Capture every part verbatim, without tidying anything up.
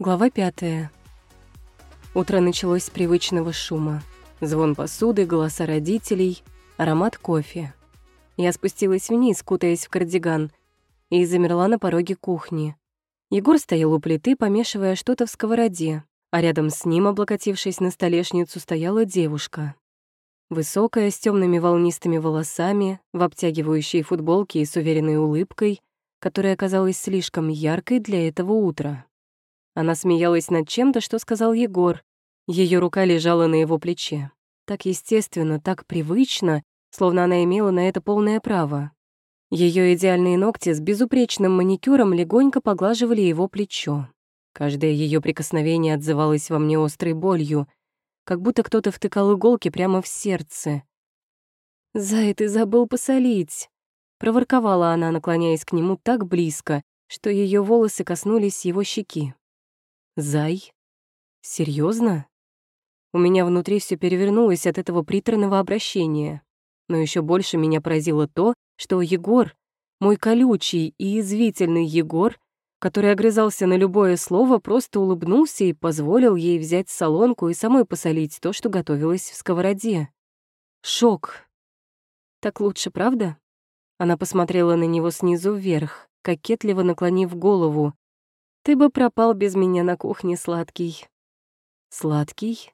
Глава пятая. Утро началось с привычного шума. Звон посуды, голоса родителей, аромат кофе. Я спустилась вниз, кутаясь в кардиган, и замерла на пороге кухни. Егор стоял у плиты, помешивая что-то в сковороде, а рядом с ним, облокотившись на столешницу, стояла девушка. Высокая, с темными волнистыми волосами, в обтягивающей футболке и с уверенной улыбкой, которая казалась слишком яркой для этого утра. Она смеялась над чем-то, что сказал Егор. Ее рука лежала на его плече. Так естественно, так привычно, словно она имела на это полное право. Ее идеальные ногти с безупречным маникюром легонько поглаживали его плечо. Каждое ее прикосновение отзывалось во мне острой болью, как будто кто-то втыкал иголки прямо в сердце. «Зай, ты забыл посолить!» — проворковала она, наклоняясь к нему так близко, что ее волосы коснулись его щеки. «Зай? Серьезно? У меня внутри все перевернулось от этого приторного обращения. Но еще больше меня поразило то, что Егор, мой колючий и язвительный Егор, который огрызался на любое слово, просто улыбнулся и позволил ей взять солонку и самой посолить то, что готовилось в сковороде. Шок. «Так лучше, правда?» Она посмотрела на него снизу вверх, кокетливо наклонив голову. «Ты бы пропал без меня на кухне, сладкий». «Сладкий?»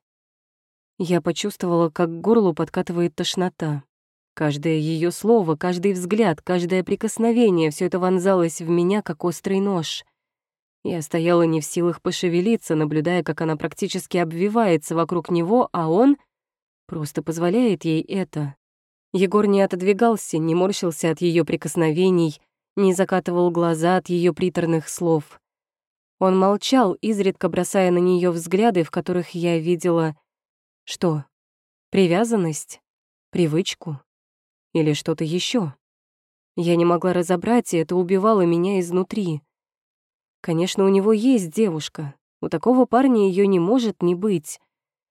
Я почувствовала, как к горлу подкатывает тошнота. Каждое ее слово, каждый взгляд, каждое прикосновение — все это вонзалось в меня, как острый нож. Я стояла не в силах пошевелиться, наблюдая, как она практически обвивается вокруг него, а он просто позволяет ей это. Егор не отодвигался, не морщился от ее прикосновений, не закатывал глаза от ее приторных слов. Он молчал, изредка бросая на нее взгляды, в которых я видела... Что? Привязанность? Привычку? Или что-то еще? Я не могла разобрать, и это убивало меня изнутри. Конечно, у него есть девушка. У такого парня ее не может не быть.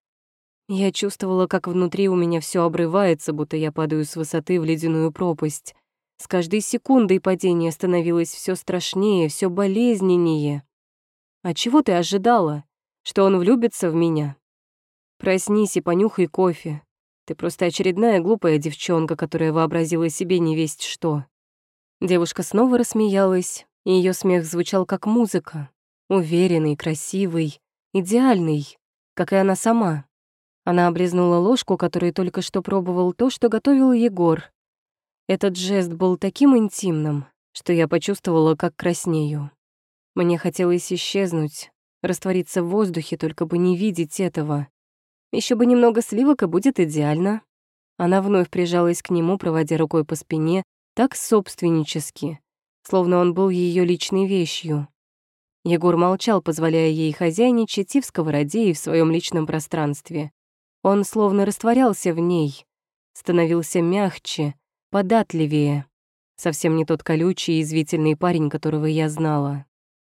Я чувствовала, как внутри у меня все обрывается, будто я падаю с высоты в ледяную пропасть. С каждой секундой падение становилось все страшнее, все болезненнее. А чего ты ожидала? Что он влюбится в меня? Проснись и понюхай кофе. Ты просто очередная глупая девчонка, которая вообразила себе невесть что. Девушка снова рассмеялась, и её смех звучал как музыка. Уверенный, красивый, идеальный, как и она сама. Она облизнула ложку, которой только что пробовал то, что готовил Егор. Этот жест был таким интимным, что я почувствовала, как краснею. Мне хотелось исчезнуть, раствориться в воздухе, только бы не видеть этого. Еще бы немного сливок, и будет идеально. Она вновь прижалась к нему, проводя рукой по спине, так собственнически, словно он был ее личной вещью. Егор молчал, позволяя ей хозяйничать и в сковороде, и в своем личном пространстве. Он словно растворялся в ней, становился мягче, податливее. Совсем не тот колючий и язвительный парень, которого я знала.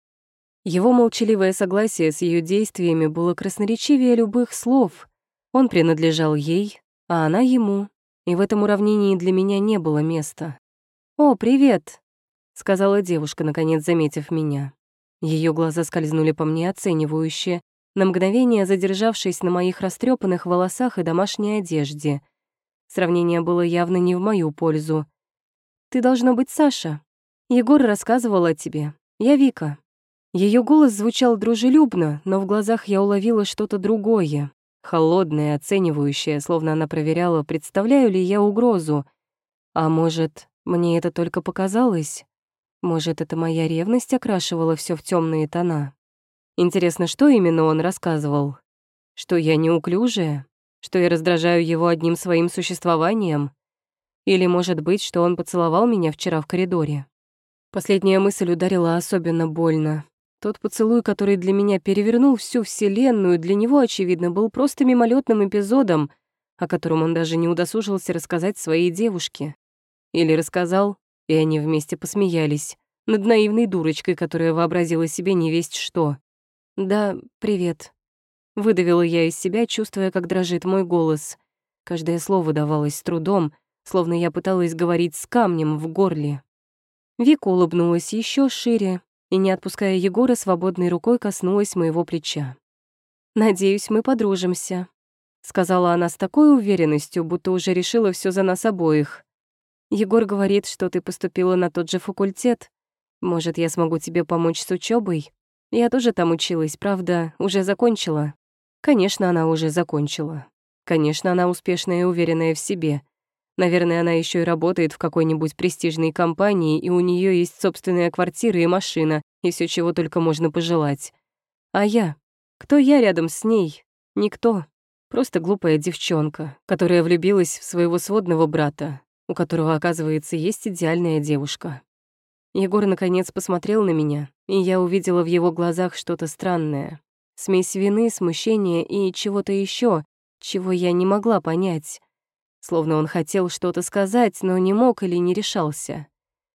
Его молчаливое согласие с ее действиями было красноречивее любых слов. Он принадлежал ей, а она ему, и в этом уравнении для меня не было места. «О, привет!» — сказала девушка, наконец заметив меня. Ее глаза скользнули по мне оценивающе, на мгновение задержавшись на моих растрепанных волосах и домашней одежде. Сравнение было явно не в мою пользу. «Ты должно быть Саша. Егор рассказывал о тебе. Я Вика». Ее голос звучал дружелюбно, но в глазах я уловила что-то другое, холодное, оценивающее, словно она проверяла, представляю ли я угрозу. А может, мне это только показалось? Может, это моя ревность окрашивала все в темные тона? Интересно, что именно он рассказывал? Что я неуклюжая? Что я раздражаю его одним своим существованием? Или, может быть, что он поцеловал меня вчера в коридоре? Последняя мысль ударила особенно больно. Тот поцелуй, который для меня перевернул всю вселенную, для него, очевидно, был просто мимолетным эпизодом, о котором он даже не удосужился рассказать своей девушке. Или рассказал, и они вместе посмеялись над наивной дурочкой, которая вообразила себе невесть что. «Да, привет», — выдавила я из себя, чувствуя, как дрожит мой голос. Каждое слово давалось с трудом, словно я пыталась говорить с камнем в горле. Вика улыбнулась еще шире, и, не отпуская Егора, свободной рукой коснулась моего плеча. «Надеюсь, мы подружимся», — сказала она с такой уверенностью, будто уже решила все за нас обоих. «Егор говорит, что ты поступила на тот же факультет. Может, я смогу тебе помочь с учебой? Я тоже там училась, правда, уже закончила». Конечно, она уже закончила. Конечно, она успешная и уверенная в себе. Наверное, она еще и работает в какой-нибудь престижной компании, и у нее есть собственная квартира и машина, и все, чего только можно пожелать. А я? Кто я рядом с ней? Никто. Просто глупая девчонка, которая влюбилась в своего сводного брата, у которого, оказывается, есть идеальная девушка. Егор наконец посмотрел на меня, и я увидела в его глазах что-то странное. Смесь вины, смущения и чего-то еще, чего я не могла понять. Словно он хотел что-то сказать, но не мог или не решался.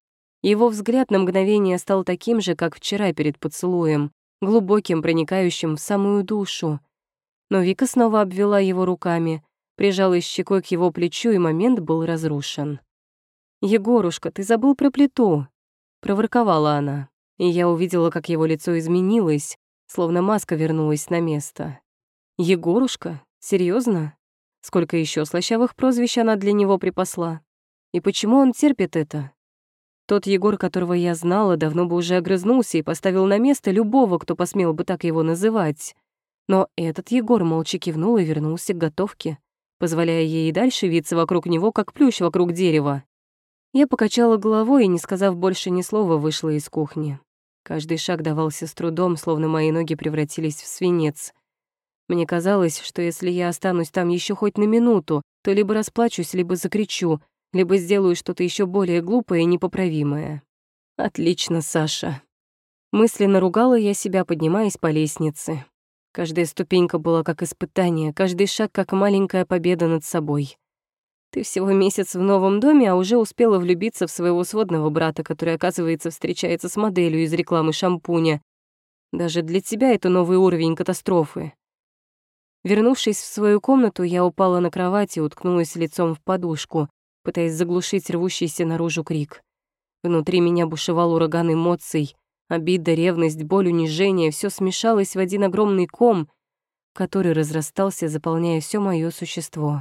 Его взгляд на мгновение стал таким же, как вчера перед поцелуем, глубоким, проникающим в самую душу. Но Вика снова обвела его руками, прижалась щекой к его плечу, и момент был разрушен. «Егорушка, ты забыл про плиту!» — проворковала она, и я увидела, как его лицо изменилось, словно маска вернулась на место. «Егорушка? Серьезно? Сколько еще слащавых прозвищ она для него припасла? И почему он терпит это? Тот Егор, которого я знала, давно бы уже огрызнулся и поставил на место любого, кто посмел бы так его называть. Но этот Егор молча кивнул и вернулся к готовке, позволяя ей и дальше виться вокруг него, как плющ вокруг дерева. Я покачала головой и, не сказав больше ни слова, вышла из кухни. Каждый шаг давался с трудом, словно мои ноги превратились в свинец. Мне казалось, что если я останусь там еще хоть на минуту, то либо расплачусь, либо закричу, либо сделаю что-то еще более глупое и непоправимое. Отлично, Саша. Мысленно ругала я себя, поднимаясь по лестнице. Каждая ступенька была как испытание, каждый шаг как маленькая победа над собой. Ты всего месяц в новом доме, а уже успела влюбиться в своего сводного брата, который, оказывается, встречается с моделью из рекламы шампуня. Даже для тебя это новый уровень катастрофы. Вернувшись в свою комнату, я упала на кровать и уткнулась лицом в подушку, пытаясь заглушить рвущийся наружу крик. Внутри меня бушевал ураган эмоций, обида, ревность, боль, унижение — все смешалось в один огромный ком, который разрастался, заполняя все моё существо.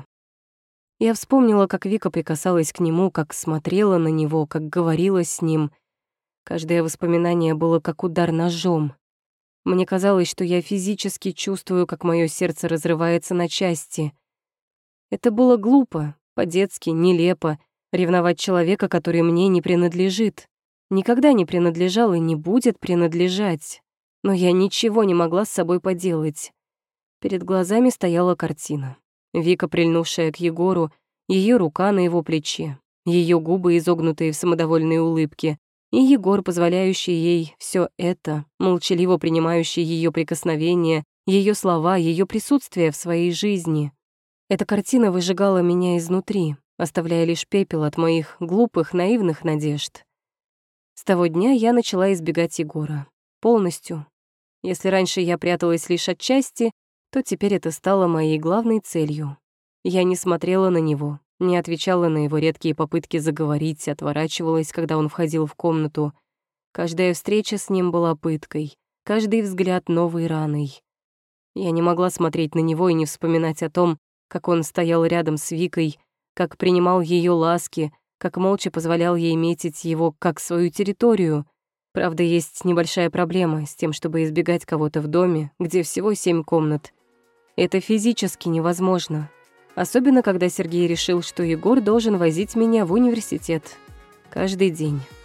Я вспомнила, как Вика прикасалась к нему, как смотрела на него, как говорила с ним. Каждое воспоминание было как удар ножом. Мне казалось, что я физически чувствую, как моё сердце разрывается на части. Это было глупо, по-детски, нелепо, ревновать человека, который мне не принадлежит. Никогда не принадлежал и не будет принадлежать. Но я ничего не могла с собой поделать. Перед глазами стояла картина. Вика, прильнувшая к Егору, ее рука на его плече, ее губы, изогнутые в самодовольной улыбке, и Егор, позволяющий ей все это, молчаливо принимающий ее прикосновения, ее слова, ее присутствие в своей жизни. Эта картина выжигала меня изнутри, оставляя лишь пепел от моих глупых, наивных надежд. С того дня я начала избегать Егора. Полностью. Если раньше я пряталась лишь отчасти, то теперь это стало моей главной целью. Я не смотрела на него, не отвечала на его редкие попытки заговорить, отворачивалась, когда он входил в комнату. Каждая встреча с ним была пыткой, каждый взгляд новой раной. Я не могла смотреть на него и не вспоминать о том, как он стоял рядом с Викой, как принимал ее ласки, как молча позволял ей метить его как свою территорию. Правда, есть небольшая проблема с тем, чтобы избегать кого-то в доме, где всего семь комнат. Это физически невозможно. Особенно, когда Сергей решил, что Егор должен возить меня в университет. Каждый день.